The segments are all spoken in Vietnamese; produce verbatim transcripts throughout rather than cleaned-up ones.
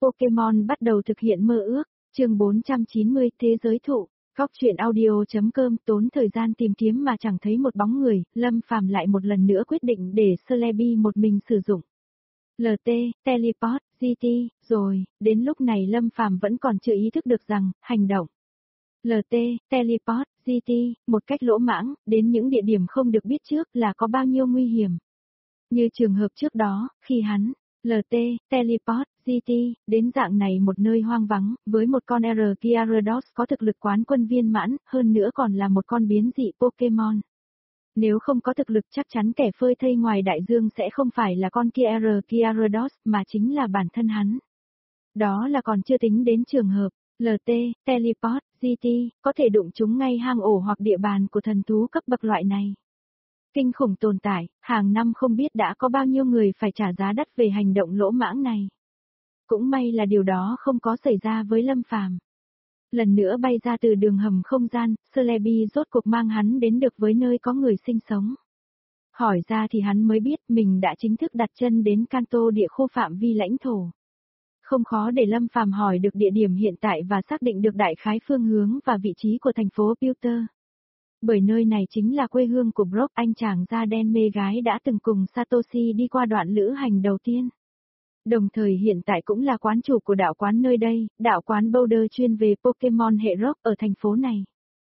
Pokemon bắt đầu thực hiện mơ ước, chương bốn trăm chín mươi Thế giới thụ, Góc truyện audio.com tốn thời gian tìm kiếm mà chẳng thấy một bóng người, Lâm Phàm lại một lần nữa quyết định để Celebi một mình sử dụng. lờ tê, Teleport, giê tê, rồi, đến lúc này Lâm Phàm vẫn còn chưa ý thức được rằng, hành động. lờ tê, Teleport, giê tê, một cách lỗ mãng, đến những địa điểm không được biết trước là có bao nhiêu nguy hiểm. Như trường hợp trước đó, khi hắn, lờ tê, Teleport, giê tê, đến dạng này một nơi hoang vắng, với một con R Gyarados có thực lực quán quân viên mãn, hơn nữa còn là một con biến dị Pokemon. Nếu không có thực lực chắc chắn kẻ phơi thây ngoài đại dương sẽ không phải là con kia R Gyarados mà chính là bản thân hắn. Đó là còn chưa tính đến trường hợp, lờ tê, Teleport, giê tê, có thể đụng chúng ngay hang ổ hoặc địa bàn của thần thú cấp bậc loại này. Kinh khủng tồn tại, hàng năm không biết đã có bao nhiêu người phải trả giá đắt về hành động lỗ mãng này. Cũng may là điều đó không có xảy ra với Lâm Phàm. Lần nữa bay ra từ đường hầm không gian, Celebi rốt cuộc mang hắn đến được với nơi có người sinh sống. Hỏi ra thì hắn mới biết mình đã chính thức đặt chân đến Kanto địa khu phạm vi lãnh thổ. Không khó để Lâm Phàm hỏi được địa điểm hiện tại và xác định được đại khái phương hướng và vị trí của thành phố Pewter. Bởi nơi này chính là quê hương của Brock, anh chàng da đen mê gái đã từng cùng Satoshi đi qua đoạn lữ hành đầu tiên. Đồng thời hiện tại cũng là quán chủ của đạo quán nơi đây, đạo quán Boulder chuyên về Pokemon hệ rock ở thành phố này.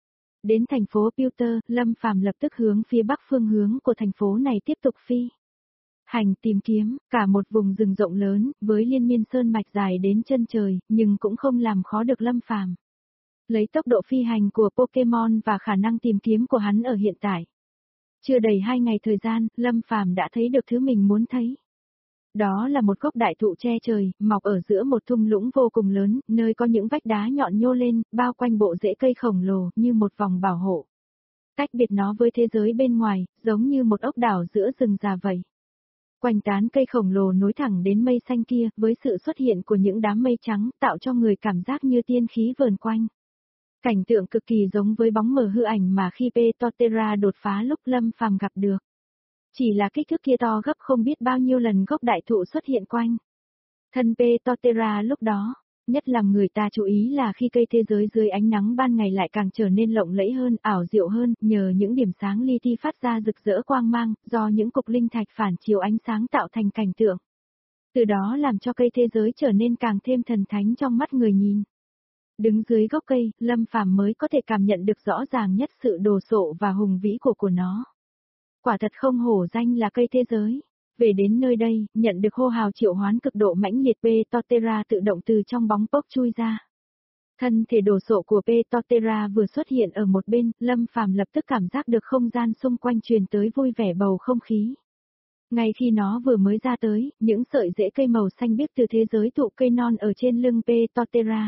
Đến thành phố Pewter, Lâm Phàm lập tức hướng phía bắc phương hướng của thành phố này tiếp tục phi hành tìm kiếm, cả một vùng rừng rộng lớn, với liên miên sơn mạch dài đến chân trời, nhưng cũng không làm khó được Lâm Phàm. Lấy tốc độ phi hành của Pokemon và khả năng tìm kiếm của hắn ở hiện tại. Chưa đầy hai ngày thời gian, Lâm Phàm đã thấy được thứ mình muốn thấy. Đó là một gốc đại thụ che trời, mọc ở giữa một thung lũng vô cùng lớn, nơi có những vách đá nhọn nhô lên, bao quanh bộ rễ cây khổng lồ, như một vòng bảo hộ. Tách biệt nó với thế giới bên ngoài, giống như một ốc đảo giữa rừng già vậy. Quanh tán cây khổng lồ nối thẳng đến mây xanh kia, với sự xuất hiện của những đám mây trắng, tạo cho người cảm giác như tiên khí vờn quanh. Cảnh tượng cực kỳ giống với bóng mờ hư ảnh mà khi Petotera đột phá lúc Lâm Phàm gặp được. Chỉ là kích thước kia to gấp không biết bao nhiêu lần gốc đại thụ xuất hiện quanh thân Petotera lúc đó. Nhất làm người ta chú ý là khi cây thế giới dưới ánh nắng ban ngày lại càng trở nên lộng lẫy hơn, ảo diệu hơn, nhờ những điểm sáng li ti phát ra rực rỡ quang mang, do những cục linh thạch phản chiếu ánh sáng tạo thành cảnh tượng. Từ đó làm cho cây thế giới trở nên càng thêm thần thánh trong mắt người nhìn. Đứng dưới gốc cây, Lâm Phàm mới có thể cảm nhận được rõ ràng nhất sự đồ sộ và hùng vĩ của của nó. Quả thật không hổ danh là cây thế giới. Về đến nơi đây, nhận được hô hào triệu hoán cực độ mãnh liệt, Petotera tự động từ trong bóng pốc chui ra. Thân thể đồ sộ của Petotera vừa xuất hiện ở một bên, Lâm Phàm lập tức cảm giác được không gian xung quanh truyền tới vui vẻ bầu không khí. Ngay khi nó vừa mới ra tới, những sợi rễ cây màu xanh biếc từ thế giới thụ cây non ở trên lưng Petotera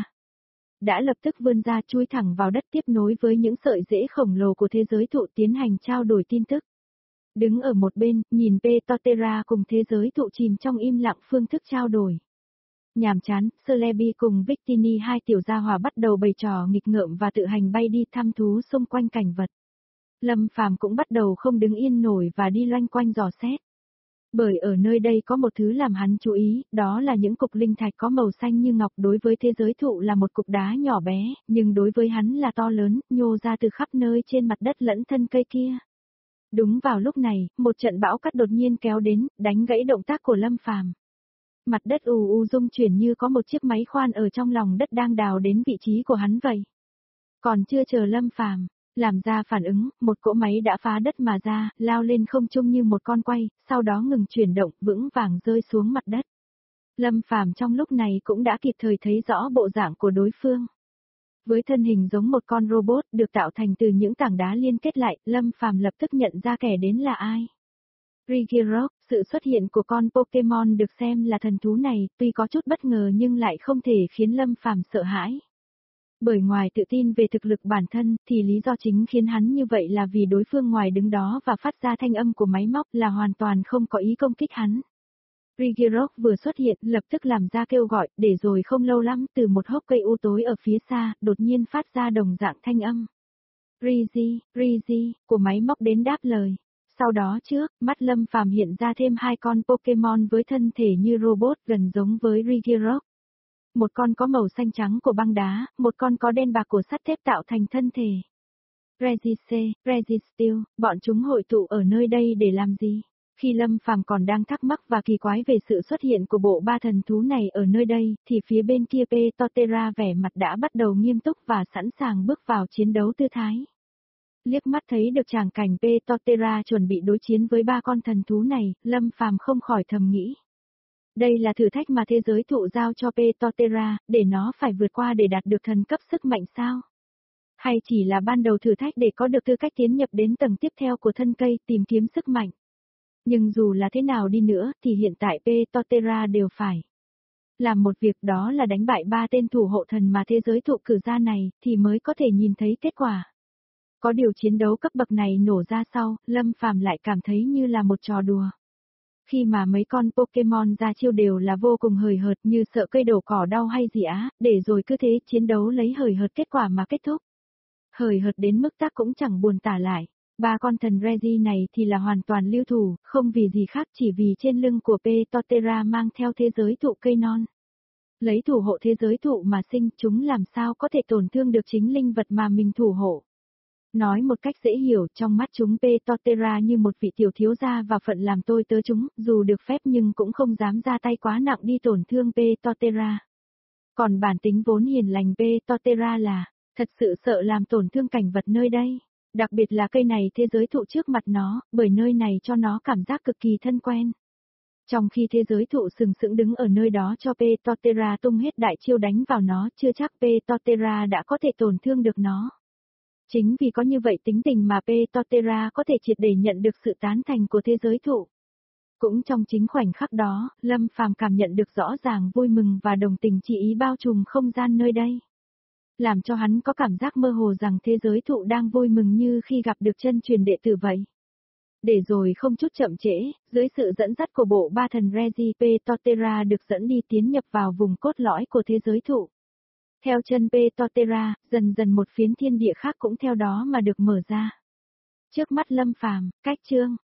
đã lập tức vươn ra chui thẳng vào đất tiếp nối với những sợi rễ khổng lồ của thế giới thụ tiến hành trao đổi tin tức. Đứng ở một bên, nhìn Petotera cùng thế giới thụ chìm trong im lặng phương thức trao đổi. Nhàm chán, Celebi cùng Victini hai tiểu gia hỏa bắt đầu bày trò nghịch ngợm và tự hành bay đi thăm thú xung quanh cảnh vật. Lâm Phàm cũng bắt đầu không đứng yên nổi và đi loanh quanh dò xét. Bởi ở nơi đây có một thứ làm hắn chú ý, đó là những cục linh thạch có màu xanh như ngọc, đối với thế giới thụ là một cục đá nhỏ bé, nhưng đối với hắn là to lớn, nhô ra từ khắp nơi trên mặt đất lẫn thân cây kia. Đúng vào lúc này, một trận bão cát đột nhiên kéo đến, đánh gãy động tác của Lâm Phàm. Mặt đất ù u rung chuyển như có một chiếc máy khoan ở trong lòng đất đang đào đến vị trí của hắn vậy. Còn chưa chờ Lâm Phàm làm ra phản ứng, một cỗ máy đã phá đất mà ra, lao lên không trung như một con quay, sau đó ngừng chuyển động, vững vàng rơi xuống mặt đất. Lâm Phàm trong lúc này cũng đã kịp thời thấy rõ bộ dạng của đối phương. Với thân hình giống một con robot được tạo thành từ những tảng đá liên kết lại, Lâm Phàm lập tức nhận ra kẻ đến là ai. Regirock, sự xuất hiện của con Pokemon được xem là thần thú này, tuy có chút bất ngờ nhưng lại không thể khiến Lâm Phàm sợ hãi. Bởi ngoài tự tin về thực lực bản thân, thì lý do chính khiến hắn như vậy là vì đối phương ngoài đứng đó và phát ra thanh âm của máy móc là hoàn toàn không có ý công kích hắn. Regirock vừa xuất hiện, lập tức làm ra kêu gọi, để rồi không lâu lắm, từ một hốc cây u tối ở phía xa, đột nhiên phát ra đồng dạng thanh âm. Rigi, Rigi, của máy móc đến đáp lời. Sau đó trước, mắt Lâm Phàm hiện ra thêm hai con Pokemon với thân thể như robot gần giống với Regirock. một con có màu xanh trắng của băng đá, một con có đen bạc của sắt thép tạo thành thân thể. Regise, Registeel, bọn chúng hội tụ ở nơi đây để làm gì? Khi Lâm Phàm còn đang thắc mắc và kỳ quái về sự xuất hiện của bộ ba thần thú này ở nơi đây, thì phía bên kia Petotera vẻ mặt đã bắt đầu nghiêm túc và sẵn sàng bước vào chiến đấu tư thái. Liếc mắt thấy được tràng cảnh Petotera chuẩn bị đối chiến với ba con thần thú này, Lâm Phàm không khỏi thầm nghĩ. Đây là thử thách mà thế giới thụ giao cho Petotera, để nó phải vượt qua để đạt được thần cấp sức mạnh sao? Hay chỉ là ban đầu thử thách để có được tư cách tiến nhập đến tầng tiếp theo của thân cây tìm kiếm sức mạnh? Nhưng dù là thế nào đi nữa thì hiện tại Petotera đều phải làm một việc, đó là đánh bại ba tên thủ hộ thần mà thế giới thụ cử ra này thì mới có thể nhìn thấy kết quả. Có điều chiến đấu cấp bậc này nổ ra sau, Lâm Phàm lại cảm thấy như là một trò đùa. Khi mà mấy con Pokemon ra chiêu đều là vô cùng hời hợt, như sợ cây đổ cỏ đau hay gì á, để rồi cứ thế chiến đấu lấy hời hợt kết quả mà kết thúc. Hời hợt đến mức tác cũng chẳng buồn tả lại. Ba con thần Regi này thì là hoàn toàn lưu thủ, không vì gì khác chỉ vì trên lưng của Petotera mang theo thế giới thụ cây non. Lấy thủ hộ thế giới thụ mà sinh, chúng làm sao có thể tổn thương được chính linh vật mà mình thủ hộ. Nói một cách dễ hiểu, trong mắt chúng Petotera như một vị tiểu thiếu gia và phận làm tôi tớ chúng, dù được phép nhưng cũng không dám ra tay quá nặng đi tổn thương Petotera. Còn bản tính vốn hiền lành Petotera là, thật sự sợ làm tổn thương cảnh vật nơi đây. Đặc biệt là cây này thế giới thụ trước mặt nó, bởi nơi này cho nó cảm giác cực kỳ thân quen. Trong khi thế giới thụ sừng sững đứng ở nơi đó cho Petotera tung hết đại chiêu đánh vào nó, chưa chắc Petotera đã có thể tổn thương được nó. Chính vì có như vậy tính tình mà Petotera có thể triệt để nhận được sự tán thành của thế giới thụ. Cũng trong chính khoảnh khắc đó, Lâm Phàm cảm nhận được rõ ràng vui mừng và đồng tình chỉ ý bao trùm không gian nơi đây. Làm cho hắn có cảm giác mơ hồ rằng thế giới thụ đang vui mừng như khi gặp được chân truyền đệ tử vậy. Để rồi không chút chậm trễ, dưới sự dẫn dắt của bộ ba thần Regi, Petotera được dẫn đi tiến nhập vào vùng cốt lõi của thế giới thụ. Theo chân Petotera, dần dần một phiến thiên địa khác cũng theo đó mà được mở ra. Trước mắt Lâm Phàm, cách chương